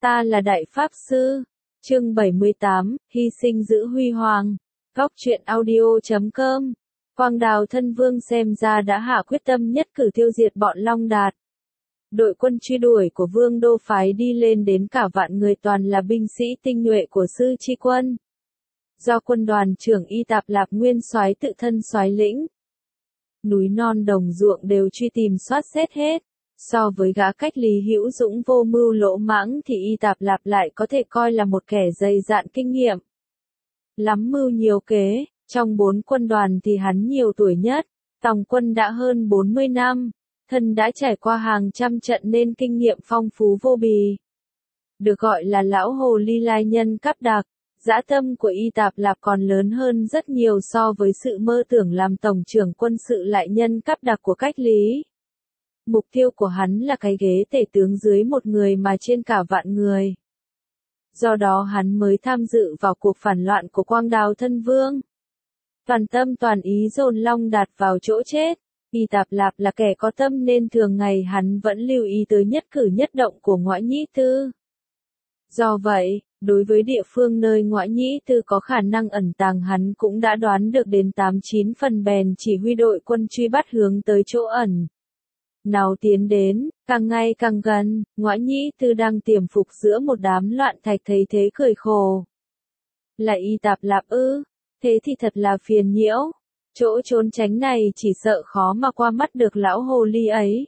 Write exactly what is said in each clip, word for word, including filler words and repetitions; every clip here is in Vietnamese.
Ta là Đại Pháp Sư. Chương bảy mươi tám, hy sinh giữ huy hoàng. Góc truyện audio chấm com. Quang Đào Thân Vương xem ra đã hạ quyết tâm nhất cử tiêu diệt bọn Long Đạt. Đội quân truy đuổi của Vương Đô phái đi lên đến cả vạn người, toàn là binh sĩ tinh nhuệ của Sư Chi quân. Do quân đoàn trưởng Y Tạp Lạp Nguyên soái tự thân soái lĩnh. Núi non đồng ruộng đều truy tìm soát xét hết. So với gã cách Lý Hữu Dũng vô mưu lỗ mãng thì Y Tạp Lạp lại có thể coi là một kẻ dày dạn kinh nghiệm. Lắm mưu nhiều kế, trong bốn quân đoàn thì hắn nhiều tuổi nhất, tòng quân đã hơn bốn mươi năm, thân đã trải qua hàng trăm trận nên kinh nghiệm phong phú vô bì. Được gọi là lão hồ ly lai nhân cắp đặc, dã tâm của Y Tạp Lạp còn lớn hơn rất nhiều so với sự mơ tưởng làm tổng trưởng quân sự lại nhân cắp đặc của cách Lý. Mục tiêu của hắn là cái ghế tể tướng dưới một người mà trên cả vạn người. Do đó hắn mới tham dự vào cuộc phản loạn của Quang Đào Thân Vương. Toàn tâm toàn ý dồn Long Đạt vào chỗ chết. Y Tạp Lạp là kẻ có tâm nên thường ngày hắn vẫn lưu ý tới nhất cử nhất động của Ngoã Nhĩ Tư. Do vậy, đối với địa phương nơi Ngoã Nhĩ Tư có khả năng ẩn tàng hắn cũng đã đoán được đến tám chín phần, bèn chỉ huy đội quân truy bắt hướng tới chỗ ẩn. Nào tiến đến, càng ngày càng gần, Ngoã Nhĩ Tư đang tiềm phục giữa một đám loạn thạch thấy thế cười khổ. Là Y Tạp Lạp ư? Thế thì thật là phiền nhiễu. Chỗ trốn tránh này chỉ sợ khó mà qua mắt được lão hồ ly ấy.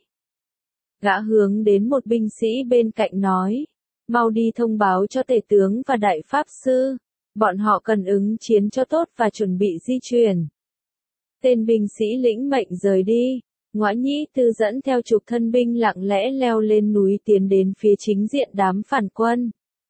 Gã hướng đến một binh sĩ bên cạnh nói, mau đi thông báo cho tể tướng và Đại Pháp Sư, bọn họ cần ứng chiến cho tốt và chuẩn bị di chuyển. Tên binh sĩ lĩnh mệnh rời đi. Ngoã Nhĩ Tư dẫn theo chục thân binh lặng lẽ leo lên núi tiến đến phía chính diện đám phản quân.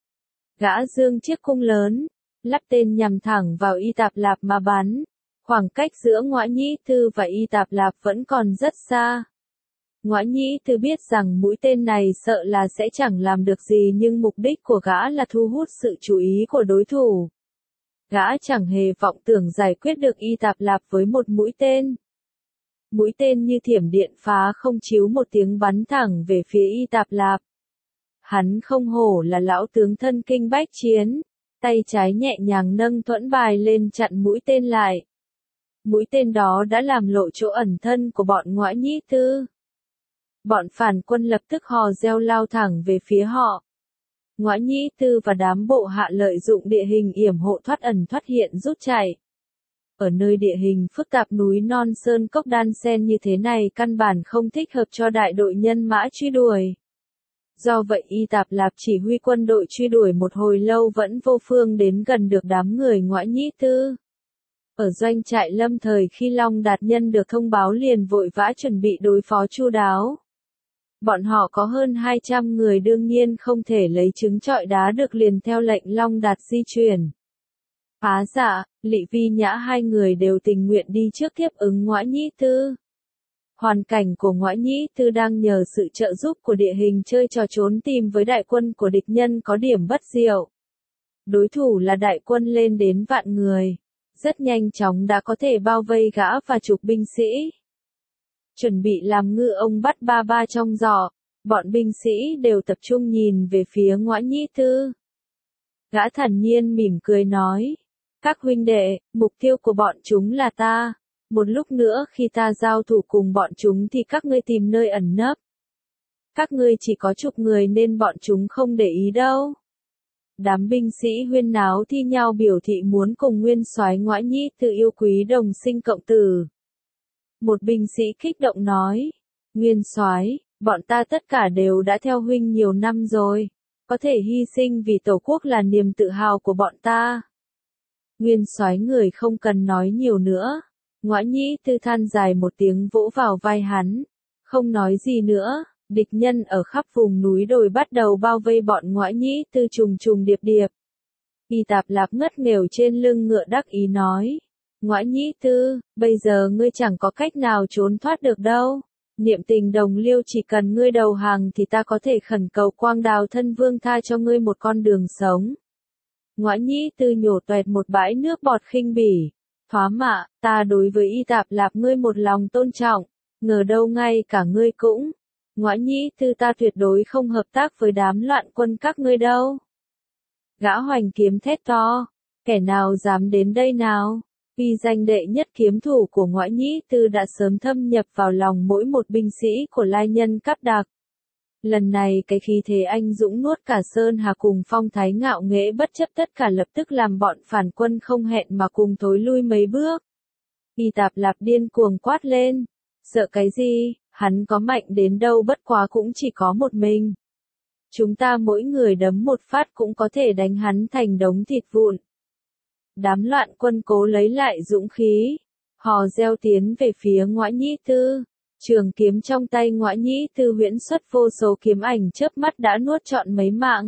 Gã giương chiếc cung lớn, lắp tên nhằm thẳng vào Y Tạp Lạp mà bắn. Khoảng cách giữa Ngoã Nhĩ Tư và Y Tạp Lạp vẫn còn rất xa. Ngoã Nhĩ Tư biết rằng mũi tên này sợ là sẽ chẳng làm được gì, nhưng mục đích của gã là thu hút sự chú ý của đối thủ. Gã chẳng hề vọng tưởng giải quyết được Y Tạp Lạp với một mũi tên. Mũi tên như thiểm điện phá không, chiếu một tiếng bắn thẳng về phía Y Tạp Lạp. Hắn không hổ là lão tướng thân kinh bách chiến, tay trái nhẹ nhàng nâng thuẫn bài lên chặn mũi tên lại. Mũi tên đó đã làm lộ chỗ ẩn thân của bọn Ngoã Nhĩ Tư. Bọn phản quân lập tức hò reo lao thẳng về phía họ. Ngoã Nhĩ Tư và đám bộ hạ lợi dụng địa hình yểm hộ thoát ẩn thoát hiện rút chạy. Ở nơi địa hình phức tạp núi non sơn cốc đan xen như thế này căn bản không thích hợp cho đại đội nhân mã truy đuổi. Do vậy Y Tạp Lạp chỉ huy quân đội truy đuổi một hồi lâu vẫn vô phương đến gần được đám người Ngoã Nhĩ Tư. Ở doanh trại lâm thời khi Long Đạt nhân được thông báo liền vội vã chuẩn bị đối phó chu đáo. Bọn họ có hơn hai trăm người, đương nhiên không thể lấy trứng trọi đá được, liền theo lệnh Long Đạt di chuyển. Phá Dạ, Lị Vi Nhã hai người đều tình nguyện đi trước tiếp ứng Ngoã Nhĩ Tư. Hoàn cảnh của Ngoã Nhĩ Tư đang nhờ sự trợ giúp của địa hình chơi trò trốn tìm với đại quân của địch nhân có điểm bất diệu. Đối thủ là đại quân lên đến vạn người. Rất nhanh chóng đã có thể bao vây gã và chục binh sĩ. Chuẩn bị làm ngư ông bắt ba ba trong giỏ, bọn binh sĩ đều tập trung nhìn về phía Ngoã Nhĩ Tư. Gã thản nhiên mỉm cười nói, các huynh đệ, mục tiêu của bọn chúng là ta. Một lúc nữa khi ta giao thủ cùng bọn chúng thì các ngươi tìm nơi ẩn nấp. Các ngươi chỉ có chục người nên bọn chúng không để ý đâu. Đám binh sĩ huyên náo thi nhau biểu thị muốn cùng nguyên soái Ngoã Nhĩ Tư yêu quý đồng sinh cộng tử. Một binh sĩ kích động nói, nguyên soái, bọn ta tất cả đều đã theo huynh nhiều năm rồi. Có thể hy sinh vì tổ quốc là niềm tự hào của bọn ta. Nguyên soái người không cần nói nhiều nữa. Ngoã Nhĩ Tư than dài một tiếng vỗ vào vai hắn. Không nói gì nữa, địch nhân ở khắp vùng núi đồi bắt đầu bao vây bọn Ngoã Nhĩ Tư trùng trùng điệp điệp. Y Tạp Lạp ngất nghèo trên lưng ngựa đắc ý nói. Ngoã Nhĩ Tư, bây giờ ngươi chẳng có cách nào trốn thoát được đâu. Niệm tình đồng liêu, chỉ cần ngươi đầu hàng thì ta có thể khẩn cầu Quang Đào Thân Vương tha cho ngươi một con đường sống. Ngoã Nhĩ Tư nhổ toẹt một bãi nước bọt khinh bỉ. Thoá mạ, ta đối với Y Tạp Lạp ngươi một lòng tôn trọng, ngờ đâu ngay cả ngươi cũng Ngõa Nhĩ Tư, ta tuyệt đối không hợp tác với đám loạn quân các ngươi đâu. Gã hoành kiếm thét to, kẻ nào dám đến đây nào? Uy danh đệ nhất kiếm thủ của Ngõa Nhĩ Tư đã sớm thâm nhập vào lòng mỗi một binh sĩ của lai nhân Cáp Đạc. Lần này cái khí thế anh dũng nuốt cả sơn hà cùng phong thái ngạo nghễ bất chấp tất cả lập tức làm bọn phản quân không hẹn mà cùng thối lui mấy bước. Y Tạp Lạp điên cuồng quát lên, sợ cái gì, hắn có mạnh đến đâu bất quá cũng chỉ có một mình. Chúng ta mỗi người đấm một phát cũng có thể đánh hắn thành đống thịt vụn. Đám loạn quân cố lấy lại dũng khí, hò reo tiến về phía Ngõa Nhĩ Tư. Trường kiếm trong tay Ngõa Nhĩ Tư huyễn xuất vô số kiếm ảnh chớp mắt đã nuốt trọn mấy mạng.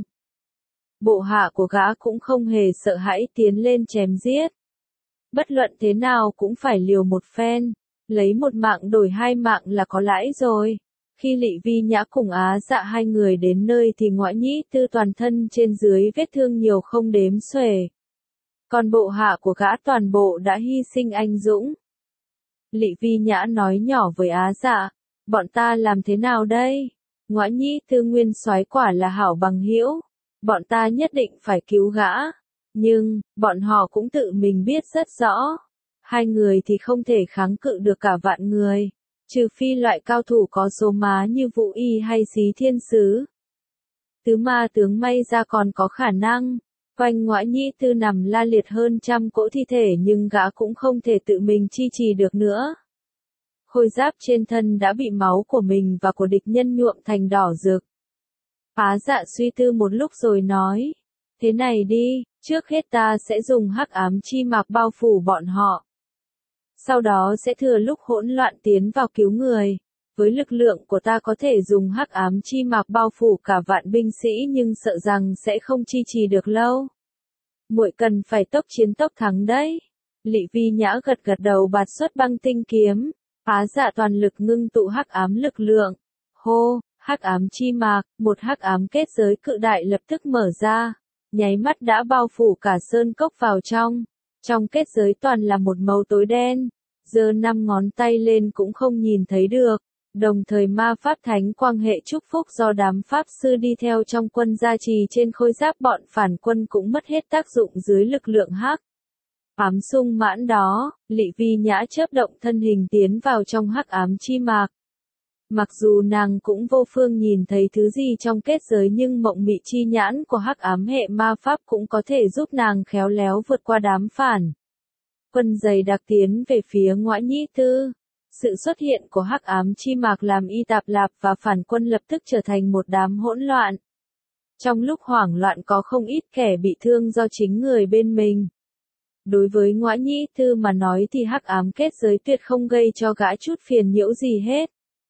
Bộ hạ của gã cũng không hề sợ hãi tiến lên chém giết. Bất luận thế nào cũng phải liều một phen, lấy một mạng đổi hai mạng là có lãi rồi. Khi Lị Vi Nhã cùng Á Dạ hai người đến nơi thì Ngõa Nhĩ Tư toàn thân trên dưới vết thương nhiều không đếm xuể. Còn bộ hạ của gã toàn bộ đã hy sinh anh dũng. Lị Vi Nhã nói nhỏ với Á Dạ, bọn ta làm thế nào đây? Ngõa Nhĩ Tư nguyên soái quả là hảo bằng hữu, bọn ta nhất định phải cứu gã. Nhưng, bọn họ cũng tự mình biết rất rõ, hai người thì không thể kháng cự được cả vạn người, trừ phi loại cao thủ có số má như Vũ Y hay Xí Thiên Sứ. Tứ ma tướng may ra còn có khả năng. Quanh Ngõa Nhĩ Tư nằm la liệt hơn trăm cỗ thi thể nhưng gã cũng không thể tự mình chi trì được nữa. Khôi giáp trên thân đã bị máu của mình và của địch nhân nhuộm thành đỏ rực. Á Dạ suy tư một lúc rồi nói, thế này đi, trước hết ta sẽ dùng hắc ám chi mạc bao phủ bọn họ. Sau đó sẽ thừa lúc hỗn loạn tiến vào cứu người. Với lực lượng của ta có thể dùng hắc ám chi mạc bao phủ cả vạn binh sĩ nhưng sợ rằng sẽ không chi trì được lâu. Muội cần phải tốc chiến tốc thắng đấy. Lị Vi Nhã gật gật đầu bạt xuất băng tinh kiếm. Á Dạ toàn lực ngưng tụ hắc ám lực lượng. Hô, hắc ám chi mạc, một hắc ám kết giới cự đại lập tức mở ra. Nháy mắt đã bao phủ cả sơn cốc vào trong. Trong kết giới toàn là một màu tối đen. Giơ năm ngón tay lên cũng không nhìn thấy được. Đồng thời ma pháp thánh quang hệ chúc phúc do đám pháp sư đi theo trong quân gia trì trên khôi giáp bọn phản quân cũng mất hết tác dụng dưới lực lượng hắc ám sung mãn đó. Lị Vi Nhã chớp động thân hình tiến vào trong hắc ám chi mạc. Mặc dù nàng cũng vô phương nhìn thấy thứ gì trong kết giới nhưng mộng mị chi nhãn của hắc ám hệ ma pháp cũng có thể giúp nàng khéo léo vượt qua đám phản quân dày đặc tiến về phía Ngõa Nhĩ Tư. Sự xuất hiện của hắc ám chi mạc làm Y Tạp Lạp và phản quân lập tức trở thành một đám hỗn loạn. Trong lúc hoảng loạn có không ít kẻ bị thương do chính người bên mình. Đối với Ngõa Nhĩ Tư mà nói thì hắc ám kết giới tuyệt không gây cho gã chút phiền nhiễu gì hết.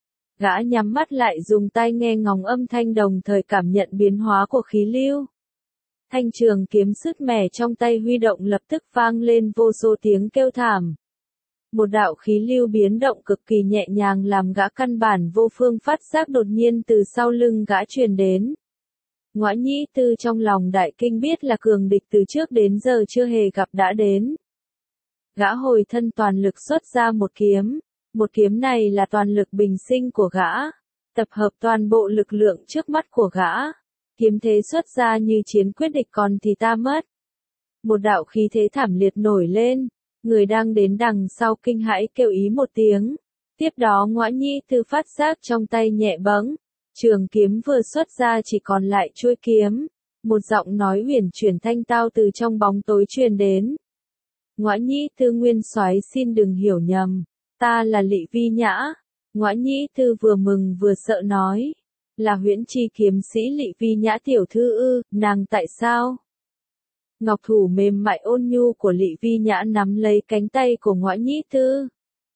Gã nhắm mắt lại dùng tai nghe ngóng âm thanh đồng thời cảm nhận biến hóa của khí lưu. Thanh trường kiếm sứt mẻ trong tay huy động lập tức vang lên vô số tiếng kêu thảm. Một đạo khí lưu biến động cực kỳ nhẹ nhàng làm gã căn bản vô phương phát giác đột nhiên từ sau lưng gã truyền đến. Ngõa Nhĩ Tư trong lòng đại kinh biết là cường địch từ trước đến giờ chưa hề gặp đã đến. Gã hồi thân toàn lực xuất ra một kiếm. Một kiếm này là toàn lực bình sinh của gã. Tập hợp toàn bộ lực lượng trước mắt của gã. Kiếm thế xuất ra như chiến quyết địch còn thì ta mất. Một đạo khí thế thảm liệt nổi lên. Người đang đến đằng sau kinh hãi kêu ý một tiếng. Tiếp đó Ngõa Nhĩ Tư phát giác trong tay nhẹ bẫng. Trường kiếm vừa xuất ra chỉ còn lại chuôi kiếm. Một giọng nói huyền chuyển thanh tao từ trong bóng tối truyền đến. Ngõa Nhĩ Tư nguyên soái xin đừng hiểu nhầm. Ta là Lị Vi Nhã. Ngõa Nhĩ Tư vừa mừng vừa sợ nói. Là huyễn chi kiếm sĩ Lị Vi Nhã tiểu thư ư, nàng tại sao? Ngọc thủ mềm mại ôn nhu của Lị Vi Nhã nắm lấy cánh tay của Ngõa Nhĩ Tư.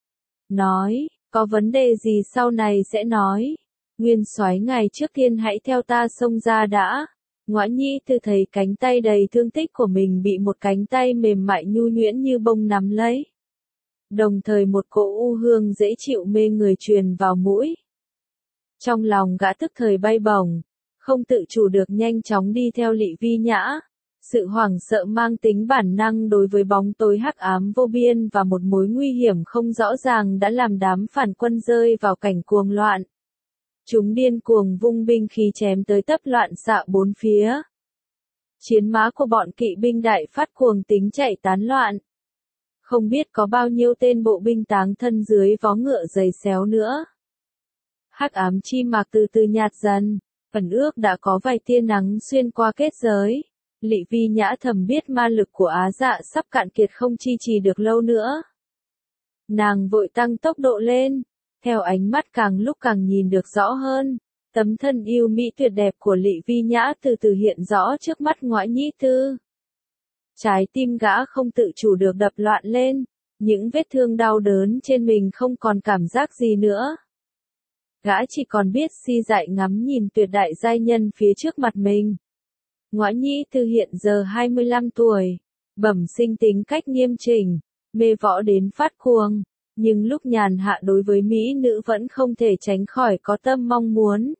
Nói, có vấn đề gì sau này sẽ nói. Nguyên soái ngài trước tiên hãy theo ta xông ra đã. Ngõa Nhĩ Tư thấy cánh tay đầy thương tích của mình bị một cánh tay mềm mại nhu nhuyễn như bông nắm lấy. Đồng thời một cỗ u hương dễ chịu mê người truyền vào mũi. Trong lòng gã tức thời bay bổng, không tự chủ được nhanh chóng đi theo Lị Vi Nhã. Sự hoảng sợ mang tính bản năng đối với bóng tối hắc ám vô biên và một mối nguy hiểm không rõ ràng đã làm đám phản quân rơi vào cảnh cuồng loạn. Chúng điên cuồng vung binh khí chém tới tấp loạn xạ bốn phía. Chiến mã của bọn kỵ binh đại phát cuồng tính chạy tán loạn. Không biết có bao nhiêu tên bộ binh táng thân dưới vó ngựa giày xéo nữa. Hắc ám chi mạc từ từ nhạt dần, ẩn ước đã có vài tia nắng xuyên qua kết giới. Lị Vi Nhã thầm biết ma lực của Á Dạ sắp cạn kiệt không chi trì được lâu nữa. Nàng vội tăng tốc độ lên, theo ánh mắt càng lúc càng nhìn được rõ hơn. Tấm thân yêu mỹ tuyệt đẹp của Lị Vi Nhã từ từ hiện rõ trước mắt Ngoại Nhĩ Tư. Trái tim gã không tự chủ được đập loạn lên, những vết thương đau đớn trên mình không còn cảm giác gì nữa. Gã chỉ còn biết si dại ngắm nhìn tuyệt đại giai nhân phía trước mặt mình. Ngoại Nhĩ Tư hiện giờ hai mươi lăm tuổi, bẩm sinh tính cách nghiêm chỉnh, mê võ đến phát cuồng, nhưng lúc nhàn hạ đối với mỹ nữ vẫn không thể tránh khỏi có tâm mong muốn.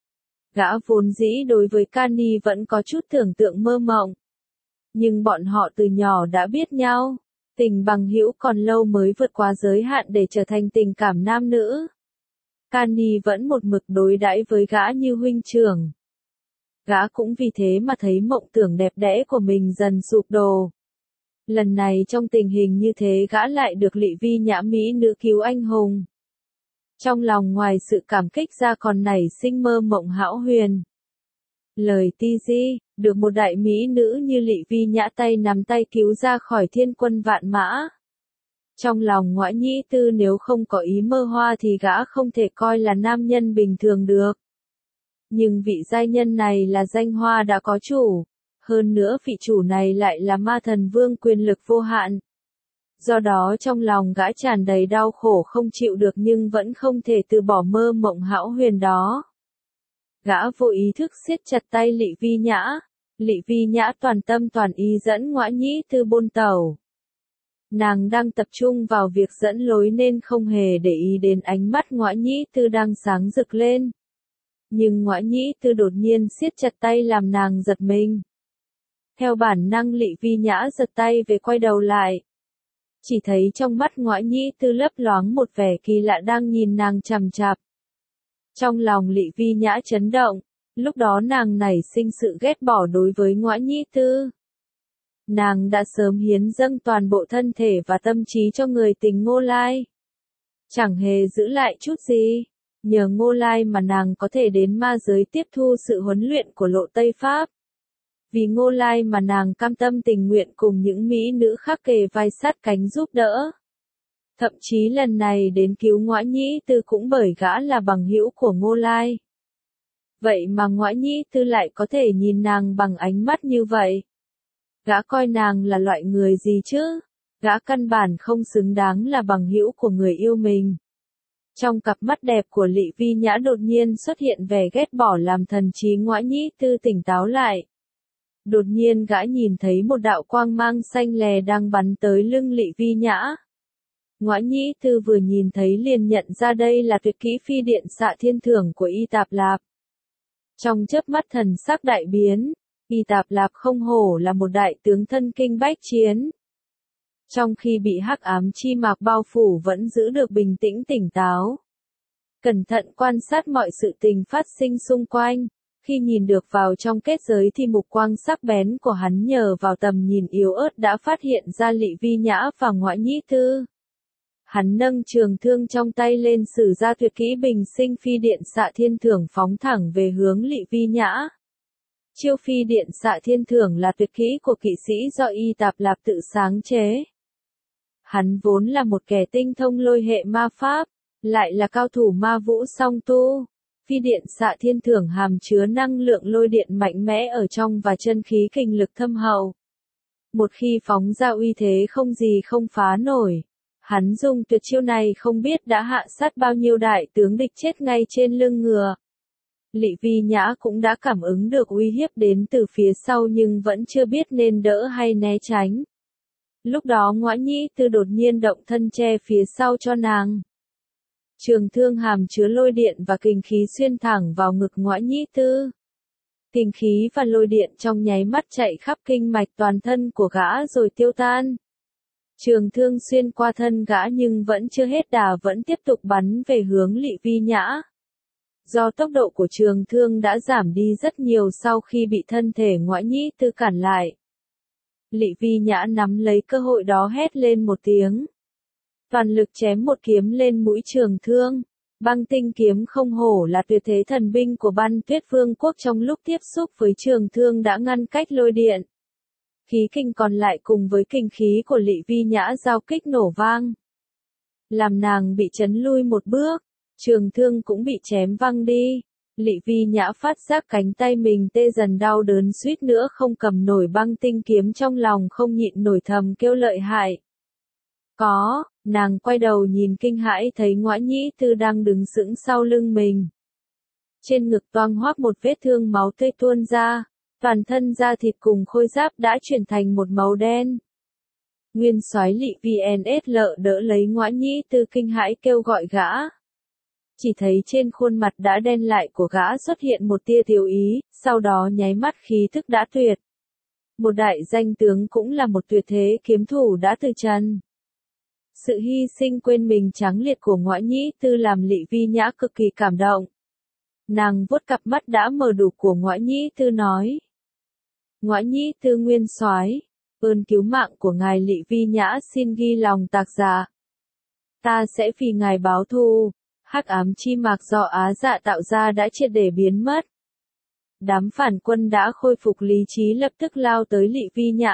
Gã vốn dĩ đối với Cani vẫn có chút tưởng tượng mơ mộng. Nhưng bọn họ từ nhỏ đã biết nhau, tình bằng hữu còn lâu mới vượt qua giới hạn để trở thành tình cảm nam nữ. Cani vẫn một mực đối đãi với gã như huynh trưởng. Gã cũng vì thế mà thấy mộng tưởng đẹp đẽ của mình dần sụp đổ. Lần này trong tình hình như thế gã lại được Lị Vi Nhã mỹ nữ cứu anh hùng. Trong lòng ngoài sự cảm kích ra còn nảy sinh mơ mộng hão huyền. Lời ti di, được một đại mỹ nữ như Lị Vi Nhã tay nắm tay cứu ra khỏi thiên quân vạn mã. Trong lòng Ngoại Nhĩ Tư nếu không có ý mơ hoa thì gã không thể coi là nam nhân bình thường được. Nhưng vị giai nhân này là danh hoa đã có chủ. Hơn nữa vị chủ này lại là ma thần vương quyền lực vô hạn. Do đó trong lòng gã tràn đầy đau khổ không chịu được nhưng vẫn không thể từ bỏ mơ mộng hão huyền đó. Gã vô ý thức siết chặt tay Lị Vi Nhã. Lị Vi Nhã toàn tâm toàn ý dẫn Ngoại Nhĩ Tư bôn tàu. Nàng đang tập trung vào việc dẫn lối nên không hề để ý đến ánh mắt Ngoại Nhĩ Tư đang sáng rực lên. Nhưng Ngoại Nhĩ Tư đột nhiên siết chặt tay làm nàng giật mình. Theo bản năng Lị Vi Nhã giật tay về quay đầu lại. Chỉ thấy trong mắt Ngoại Nhĩ Tư lấp loáng một vẻ kỳ lạ đang nhìn nàng chằm chằm. Trong lòng Lị Vi Nhã chấn động, lúc đó nàng nảy sinh sự ghét bỏ đối với Ngoại Nhĩ Tư. Nàng đã sớm hiến dâng toàn bộ thân thể và tâm trí cho người tình Ngô Lai. Chẳng hề giữ lại chút gì, nhờ Ngô Lai mà nàng có thể đến ma giới tiếp thu sự huấn luyện của Lộ Tây Pháp. Vì Ngô Lai mà nàng cam tâm tình nguyện cùng những mỹ nữ khác kề vai sát cánh giúp đỡ. Thậm chí lần này đến cứu Ngoại Nhĩ Tư cũng bởi gã là bằng hữu của Ngô Lai. Vậy mà Ngoại Nhĩ Tư lại có thể nhìn nàng bằng ánh mắt như vậy. Gã coi nàng là loại người gì chứ? Gã căn bản không xứng đáng là bằng hữu của người yêu mình. Trong cặp mắt đẹp của Lị Vi Nhã đột nhiên xuất hiện vẻ ghét bỏ làm thần trí Ngoại Nhĩ Tư tỉnh táo lại. Đột nhiên gã nhìn thấy một đạo quang mang xanh lè đang bắn tới lưng Lị Vi Nhã. Ngoại Nhĩ Tư vừa nhìn thấy liền nhận ra đây là tuyệt kỹ phi điện xạ thiên thưởng của Y Tạp Lạp. Trong chớp mắt thần sắc đại biến, Y Tạp Lạp không hổ là một đại tướng thân kinh bách chiến. Trong khi bị hắc ám chi mạc bao phủ vẫn giữ được bình tĩnh tỉnh táo. Cẩn thận quan sát mọi sự tình phát sinh xung quanh. Khi nhìn được vào trong kết giới thì mục quang sắc bén của hắn nhờ vào tầm nhìn yếu ớt đã phát hiện ra Lị Vi Nhã và Ngoại Nhĩ Tư. Hắn nâng trường thương trong tay lên sử ra tuyệt kỹ bình sinh phi điện xạ thiên thưởng phóng thẳng về hướng Lị Vi Nhã. Chiêu phi điện xạ thiên thưởng là tuyệt kỹ của kỵ sĩ do Y Tạp Lạp tự sáng chế. Hắn vốn là một kẻ tinh thông lôi hệ ma pháp, lại là cao thủ ma vũ song tu. Phi điện xạ thiên thưởng hàm chứa năng lượng lôi điện mạnh mẽ ở trong và chân khí kình lực thâm hậu. Một khi phóng ra uy thế không gì không phá nổi. Hắn dùng tuyệt chiêu này không biết đã hạ sát bao nhiêu đại tướng địch chết ngay trên lưng ngựa. Lị Vi Nhã cũng đã cảm ứng được uy hiếp đến từ phía sau nhưng vẫn chưa biết nên đỡ hay né tránh. Lúc đó Ngoại Nhĩ Tư đột nhiên động thân che phía sau cho nàng. Trường thương hàm chứa lôi điện và kình khí xuyên thẳng vào ngực Ngoại Nhĩ Tư. Kình khí và lôi điện trong nháy mắt chạy khắp kinh mạch toàn thân của gã rồi tiêu tan. Trường thương xuyên qua thân gã nhưng vẫn chưa hết đà vẫn tiếp tục bắn về hướng Lị Vi Nhã. Do tốc độ của trường thương đã giảm đi rất nhiều sau khi bị thân thể Ngoại Nhĩ Tư cản lại. Lị Vi Nhã nắm lấy cơ hội đó hét lên một tiếng. Toàn lực chém một kiếm lên mũi trường thương. Băng tinh kiếm không hổ là tuyệt thế thần binh của Băng Tuyết Vương quốc, trong lúc tiếp xúc với trường thương đã ngăn cách lôi điện. Khí kinh còn lại cùng với kinh khí của Lị Vi Nhã giao kích nổ vang. Làm nàng bị chấn lui một bước, trường thương cũng bị chém văng đi. Lị Vi Nhã phát giác cánh tay mình tê dần đau đớn, suýt nữa không cầm nổi băng tinh kiếm, trong lòng không nhịn nổi thầm kêu lợi hại. Có, nàng quay đầu nhìn kinh hãi thấy Ngoại Nhĩ Tư đang đứng sững sau lưng mình. Trên ngực toang hoác một vết thương, máu tươi tuôn ra, toàn thân da thịt cùng khôi giáp đã chuyển thành một màu đen. Nguyên soái Lị Vi en ét lờ đỡ lấy Ngoại Nhĩ Tư kinh hãi kêu gọi gã. Chỉ thấy trên khuôn mặt đã đen lại của gã xuất hiện một tia tiêu ý, sau đó nháy mắt khí thức đã tuyệt. Một đại danh tướng cũng là một tuyệt thế kiếm thủ đã từ trần. Sự hy sinh quên mình trắng liệt của Ngoại Nhĩ Tư làm Lị Vi Nhã cực kỳ cảm động. Nàng vuốt cặp mắt đã mờ đủ của Ngoại Nhĩ Tư nói. Ngoại Nhĩ Tư nguyên soái, ơn cứu mạng của ngài Lị Vi Nhã xin ghi lòng tạc dạ. Ta sẽ vì ngài báo thù. Hắc ám chi mạc do Á Dạ tạo ra đã triệt để biến mất. Đám phản quân đã khôi phục lý trí, lập tức lao tới Lị Vi Nhã.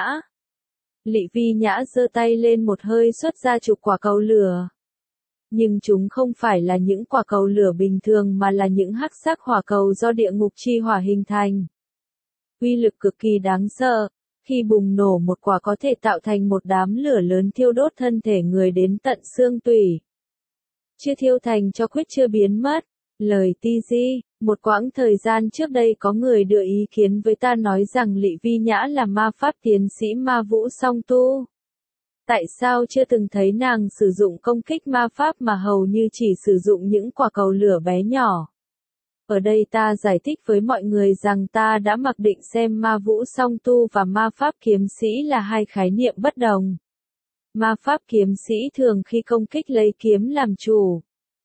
Lị Vi Nhã giơ tay lên một hơi xuất ra chục quả cầu lửa. Nhưng chúng không phải là những quả cầu lửa bình thường mà là những hắc sắc hỏa cầu do địa ngục chi hỏa hình thành. Uy lực cực kỳ đáng sợ, khi bùng nổ một quả có thể tạo thành một đám lửa lớn thiêu đốt thân thể người đến tận xương tủy. Chưa thiêu thành cho khuyết chưa biến mất. Lời ti di, một quãng thời gian trước đây có người đưa ý kiến với ta nói rằng Lị Vi Nhã là ma pháp tiến sĩ ma vũ song tu. Tại sao chưa từng thấy nàng sử dụng công kích ma pháp mà hầu như chỉ sử dụng những quả cầu lửa bé nhỏ? Ở đây ta giải thích với mọi người rằng ta đã mặc định xem ma vũ song tu và ma pháp kiếm sĩ là hai khái niệm bất đồng. Ma pháp kiếm sĩ thường khi công kích lấy kiếm làm chủ.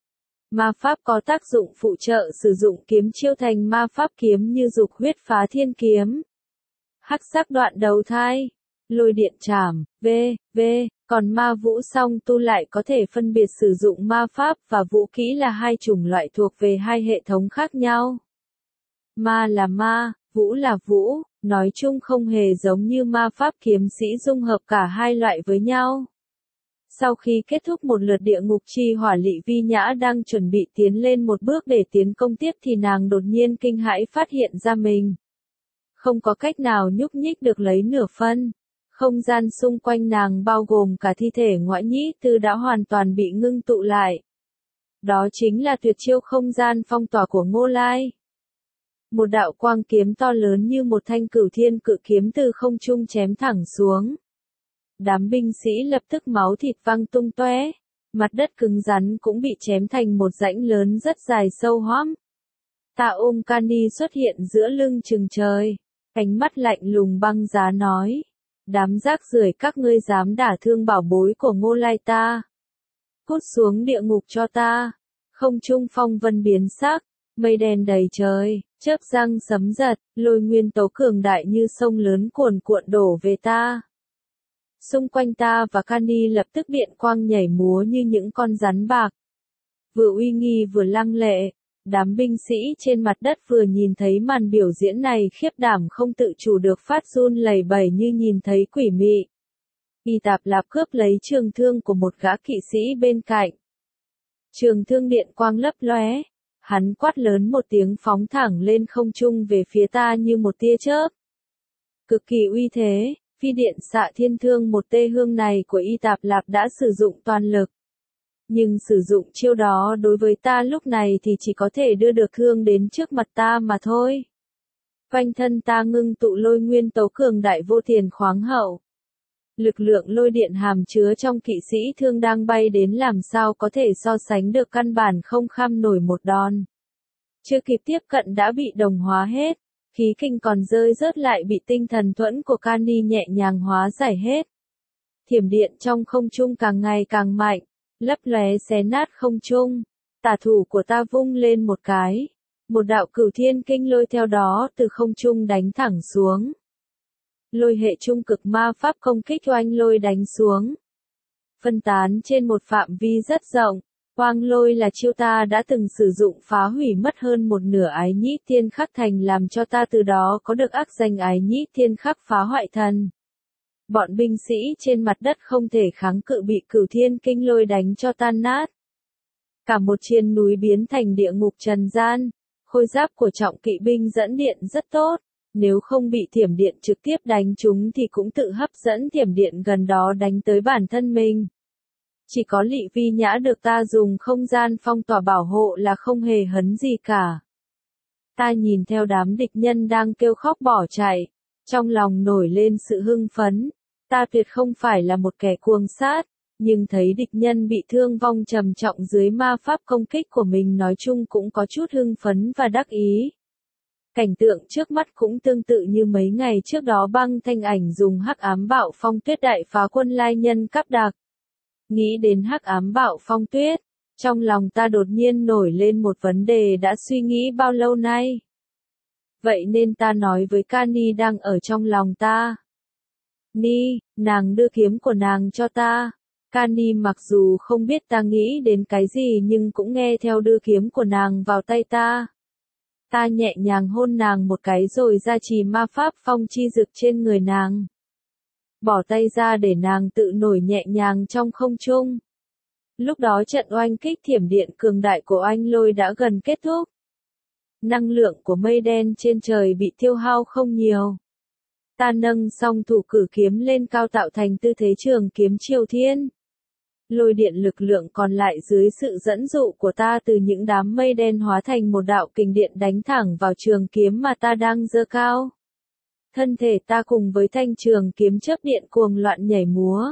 Ma pháp có tác dụng phụ trợ sử dụng kiếm chiêu thành ma pháp kiếm như dục huyết phá thiên kiếm, hắc sắc đoạn đầu thai, lôi điện trảm, v.v. Còn ma vũ song tu lại có thể phân biệt sử dụng ma pháp và vũ kỹ là hai chủng loại thuộc về hai hệ thống khác nhau. Ma là ma, vũ là vũ, nói chung không hề giống như ma pháp kiếm sĩ dung hợp cả hai loại với nhau. Sau khi kết thúc một lượt địa ngục chi hỏa, Lị Vi Nhã đang chuẩn bị tiến lên một bước để tiến công tiếp thì nàng đột nhiên kinh hãi phát hiện ra mình không có cách nào nhúc nhích được lấy nửa phân. Không gian xung quanh nàng bao gồm cả thi thể Ngoại Nhĩ Tư đã hoàn toàn bị ngưng tụ lại. Đó chính là tuyệt chiêu không gian phong tỏa của Ngô Lai. Một đạo quang kiếm to lớn như một thanh cửu thiên cự kiếm từ không trung chém thẳng xuống. Đám binh sĩ lập tức máu thịt văng tung tóe, mặt đất cứng rắn cũng bị chém thành một rãnh lớn rất dài sâu hoắm. Tạ Ôm Cani xuất hiện giữa lưng chừng trời, ánh mắt lạnh lùng băng giá nói: đám rác rưởi, các ngươi dám đả thương bảo bối của Ngô Lai ta, cút xuống địa ngục cho ta. Không trung phong vân biến sắc, mây đen đầy trời, chớp răng sấm giật, lôi nguyên tố cường đại như sông lớn cuồn cuộn đổ về ta. Xung quanh ta và Cani lập tức điện quang nhảy múa như những con rắn bạc. Vừa uy nghi vừa lăng lệ, đám binh sĩ trên mặt đất vừa nhìn thấy màn biểu diễn này khiếp đảm không tự chủ được phát run lẩy bẩy như nhìn thấy quỷ mị. Y Tạp Lạp cướp lấy trường thương của một gã kỵ sĩ bên cạnh. Trường thương điện quang lấp lóe, hắn quát lớn một tiếng phóng thẳng lên không trung về phía ta như một tia chớp. Cực kỳ uy thế. Phi điện xạ thiên thương một tê hương này của Y Tạp Lạp đã sử dụng toàn lực. Nhưng sử dụng chiêu đó đối với ta lúc này thì chỉ có thể đưa được thương đến trước mặt ta mà thôi. Quanh thân ta ngưng tụ lôi nguyên tố cường đại vô tiền khoáng hậu. Lực lượng lôi điện hàm chứa trong kỵ sĩ thương đang bay đến làm sao có thể so sánh được, căn bản không kham nổi một đòn. Chưa kịp tiếp cận đã bị đồng hóa hết. Khí kinh còn rơi rớt lại bị tinh thần thuẫn của Cani nhẹ nhàng hóa giải hết. Thiểm điện trong không trung càng ngày càng mạnh, lấp lóe xé nát không trung. Tả thủ của ta vung lên một cái, Một đạo cửu thiên kinh lôi theo đó từ không trung đánh thẳng xuống. Lôi hệ trung cực ma pháp công kích oanh lôi đánh xuống. Phân tán trên một phạm vi rất rộng. Quang lôi là chiêu ta đã từng sử dụng phá hủy mất hơn một nửa ái nhĩ thiên khắc thành, làm cho ta từ đó có được ác danh ái nhĩ thiên khắc phá hoại thần. Bọn binh sĩ trên mặt đất không thể kháng cự, bị cửu thiên kinh lôi đánh cho tan nát. Cả một triền núi biến thành địa ngục trần gian. Khôi giáp của trọng kỵ binh dẫn điện rất tốt. Nếu không bị thiểm điện trực tiếp đánh chúng thì cũng tự hấp dẫn thiểm điện gần đó đánh tới bản thân mình. Chỉ có Lị Vi Nhã được ta dùng không gian phong tỏa bảo hộ là không hề hấn gì cả. Ta nhìn theo đám địch nhân đang kêu khóc bỏ chạy, trong lòng nổi lên sự hưng phấn. Ta tuyệt không phải là một kẻ cuồng sát, nhưng thấy địch nhân bị thương vong trầm trọng dưới ma pháp công kích của mình nói chung cũng có chút hưng phấn và đắc ý. Cảnh tượng trước mắt cũng tương tự như mấy ngày trước đó Băng Thanh Ảnh dùng hắc ám bạo phong tuyết đại phá quân lai nhân cáp đặc. Nghĩ đến hắc ám bạo phong tuyết, trong lòng ta đột nhiên nổi lên một vấn đề đã suy nghĩ bao lâu nay. Vậy nên ta nói với Kani đang ở trong lòng ta. Ni, nàng đưa kiếm của nàng cho ta. Kani mặc dù không biết ta nghĩ đến cái gì nhưng cũng nghe theo đưa kiếm của nàng vào tay ta. Ta nhẹ nhàng hôn nàng một cái rồi ra trì ma pháp phong chi dực trên người nàng. Bỏ tay ra để nàng tự nổi nhẹ nhàng trong không trung. Lúc đó trận oanh kích thiểm điện cường đại của oanh lôi đã gần kết thúc. Năng lượng của mây đen trên trời bị tiêu hao không nhiều. Ta nâng song thủ cử kiếm lên cao tạo thành tư thế trường kiếm triều thiên. Lôi điện lực lượng còn lại dưới sự dẫn dụ của ta từ những đám mây đen hóa thành một đạo kình điện đánh thẳng vào trường kiếm mà ta đang giơ cao. Thân thể ta cùng với thanh trường kiếm chớp điện cuồng loạn nhảy múa.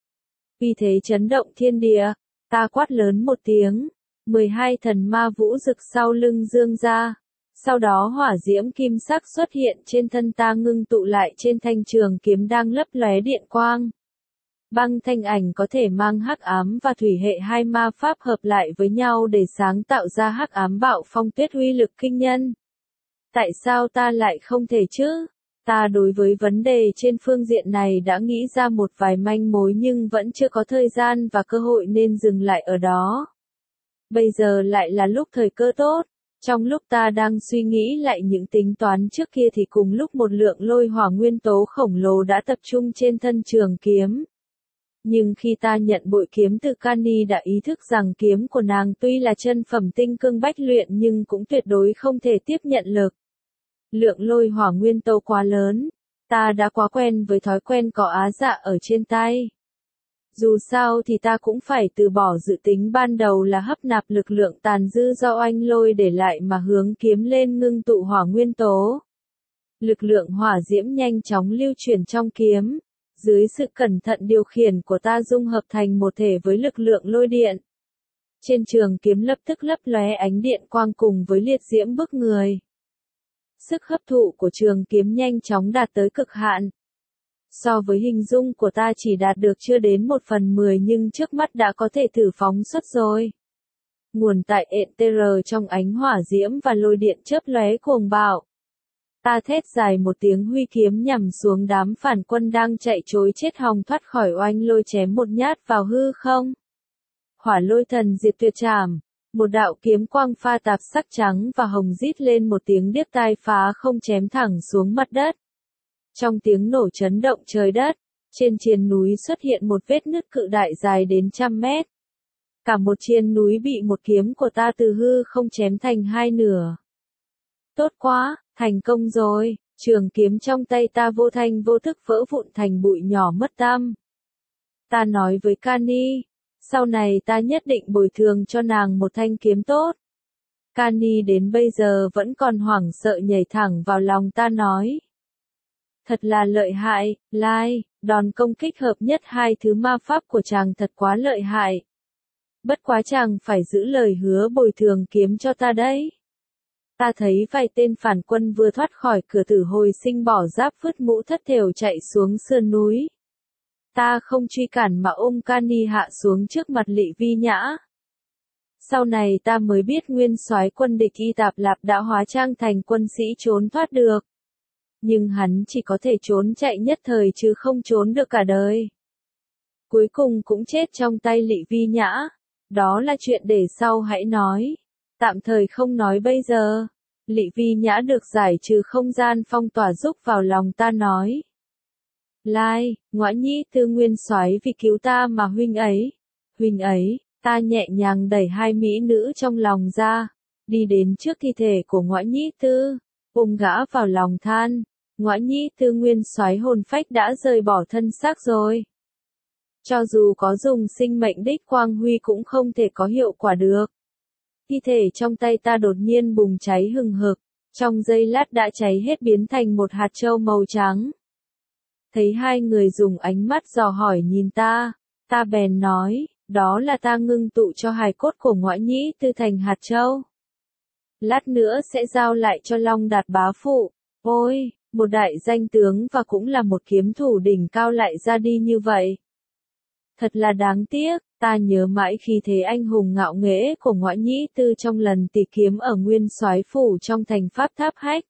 Vì thế chấn động thiên địa, ta quát lớn một tiếng, mười hai thần ma vũ rực sau lưng dương ra. Sau đó hỏa diễm kim sắc xuất hiện trên thân ta ngưng tụ lại trên thanh trường kiếm đang lấp lóe điện quang. Băng Thanh Ảnh có thể mang hắc ám và thủy hệ hai ma pháp hợp lại với nhau để sáng tạo ra hắc ám bạo phong tuyết uy lực kinh nhân. Tại sao ta lại không thể chứ? Ta đối với vấn đề trên phương diện này đã nghĩ ra một vài manh mối nhưng vẫn chưa có thời gian và cơ hội nên dừng lại ở đó. Bây giờ lại là lúc thời cơ tốt. Trong lúc ta đang suy nghĩ lại những tính toán trước kia thì cùng lúc một lượng lôi hỏa nguyên tố khổng lồ đã tập trung trên thân trường kiếm. Nhưng khi ta nhận bội kiếm từ Kani đã ý thức rằng kiếm của nàng tuy là chân phẩm tinh cương bách luyện nhưng cũng tuyệt đối không thể tiếp nhận lực. Lượng lôi hỏa nguyên tố quá lớn, ta đã quá quen với thói quen có á dạ ở trên tay. Dù sao thì ta cũng phải từ bỏ dự tính ban đầu là hấp nạp lực lượng tàn dư do oanh lôi để lại mà hướng kiếm lên ngưng tụ hỏa nguyên tố. Lực lượng hỏa diễm nhanh chóng lưu chuyển trong kiếm, dưới sự cẩn thận điều khiển của ta dung hợp thành một thể với lực lượng lôi điện. Trên trường kiếm lập tức lấp lóe ánh điện quang cùng với liệt diễm bức người. Sức hấp thụ của trường kiếm nhanh chóng đạt tới cực hạn. So với hình dung của ta chỉ đạt được chưa đến một phần mười nhưng trước mắt đã có thể thử phóng xuất rồi. Nguồn tại Ether trong ánh hỏa diễm và lôi điện chớp lóe cuồng bạo. Ta thét dài một tiếng huy kiếm nhằm xuống đám phản quân đang chạy trối chết hòng thoát khỏi oanh lôi chém một nhát vào hư không. Hỏa lôi thần diệt tuyệt trảm. Một đạo kiếm quang pha tạp sắc trắng và hồng rít lên một tiếng điếc tai phá không chém thẳng xuống mặt đất. Trong tiếng nổ chấn động trời đất, trên triền núi xuất hiện một vết nứt cự đại dài đến trăm mét. Cả một triền núi bị một kiếm của ta từ hư không chém thành hai nửa. Tốt quá, thành công rồi, trường kiếm trong tay ta vô thanh vô thức vỡ vụn thành bụi nhỏ mất tăm. Ta nói với Kani, sau này ta nhất định bồi thường cho nàng một thanh kiếm tốt. Kani đến bây giờ vẫn còn hoảng sợ nhảy thẳng vào lòng ta nói. Thật là lợi hại, Lai, đòn công kích hợp nhất hai thứ ma pháp của chàng thật quá lợi hại. Bất quá chàng phải giữ lời hứa bồi thường kiếm cho ta đấy. Ta thấy vài tên phản quân vừa thoát khỏi cửa tử hồi sinh bỏ giáp vứt mũ thất thểu chạy xuống sườn núi. Ta không truy cản mà ôm Kani hạ xuống trước mặt Lị Vi Nhã. Sau này ta mới biết nguyên soái quân địch Y Tạp Lạp đã hóa trang thành quân sĩ trốn thoát được. Nhưng hắn chỉ có thể trốn chạy nhất thời chứ không trốn được cả đời. Cuối cùng cũng chết trong tay Lị Vi Nhã. Đó là chuyện để sau hãy nói. Tạm thời không nói bây giờ. Lị Vi Nhã được giải trừ không gian phong tỏa giúp vào lòng ta nói. Lai, Ngoại Nhĩ Tư nguyên soái vì cứu ta mà huynh ấy. Huynh ấy, ta nhẹ nhàng đẩy hai mỹ nữ trong lòng ra. Đi đến trước thi thể của Ngoại Nhĩ Tư. Ôm gã vào lòng than. Ngoại Nhĩ Tư nguyên soái hồn phách đã rời bỏ thân xác rồi. Cho dù có dùng sinh mệnh đích quang huy cũng không thể có hiệu quả được. Thi thể trong tay ta đột nhiên bùng cháy hừng hực, trong giây lát đã cháy hết biến thành một hạt châu màu trắng. Thấy hai người dùng ánh mắt dò hỏi nhìn ta, ta bèn nói, đó là ta ngưng tụ cho hài cốt của Ngoại Nhĩ Tư thành hạt châu. Lát nữa sẽ giao lại cho Long Đạt bá phụ. Ôi, một đại danh tướng và cũng là một kiếm thủ đỉnh cao lại ra đi như vậy. Thật là đáng tiếc, ta nhớ mãi khi thế anh hùng ngạo nghễ của Ngoại Nhĩ Tư trong lần tỷ kiếm ở Nguyên Soái phủ trong thành Pháp Tháp Hách.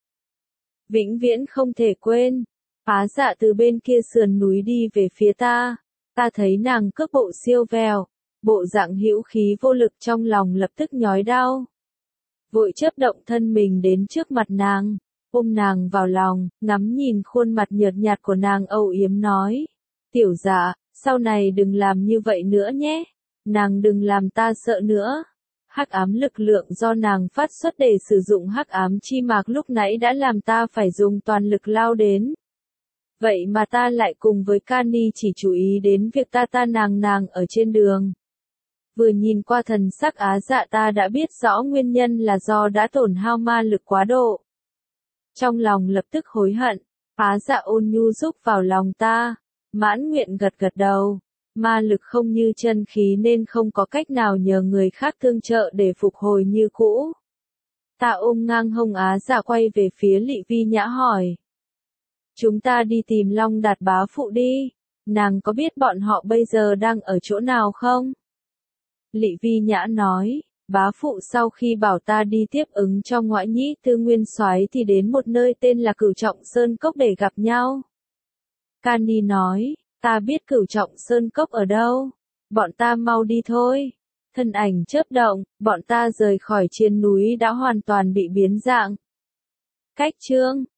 Vĩnh viễn không thể quên. Phá Dạ từ bên kia sườn núi đi về phía ta, ta thấy nàng cước bộ siêu vèo, bộ dạng hữu khí vô lực trong lòng lập tức nhói đau. Vội chớp động thân mình đến trước mặt nàng, ôm nàng vào lòng, ngắm nhìn khuôn mặt nhợt nhạt của nàng âu yếm nói. Tiểu Dạ, sau này đừng làm như vậy nữa nhé, nàng đừng làm ta sợ nữa. Hắc ám lực lượng do nàng phát xuất để sử dụng hắc ám chi mạc lúc nãy đã làm ta phải dùng toàn lực lao đến. Vậy mà ta lại cùng với Cani chỉ chú ý đến việc ta ta nàng nàng ở trên đường. Vừa nhìn qua thần sắc Á Dạ ta đã biết rõ nguyên nhân là do đã tổn hao ma lực quá độ. Trong lòng lập tức hối hận, Á Dạ ôn nhu giúp vào lòng ta, mãn nguyện gật gật đầu. Ma lực không như chân khí nên không có cách nào nhờ người khác tương trợ để phục hồi như cũ. Ta ôm ngang hông Á Dạ quay về phía Lị Vi Nhã hỏi. Chúng ta đi tìm Long Đạt bá phụ đi, nàng có biết bọn họ bây giờ đang ở chỗ nào không? Lị Vi Nhã nói, bá phụ sau khi bảo ta đi tiếp ứng cho Ngoại Nhĩ Tư nguyên soái thì đến một nơi tên là Cửu Trọng Sơn Cốc để gặp nhau. Cani nói, ta biết Cửu Trọng Sơn Cốc ở đâu, bọn ta mau đi thôi. Thân ảnh chớp động, bọn ta rời khỏi trên núi đã hoàn toàn bị biến dạng. Cách chương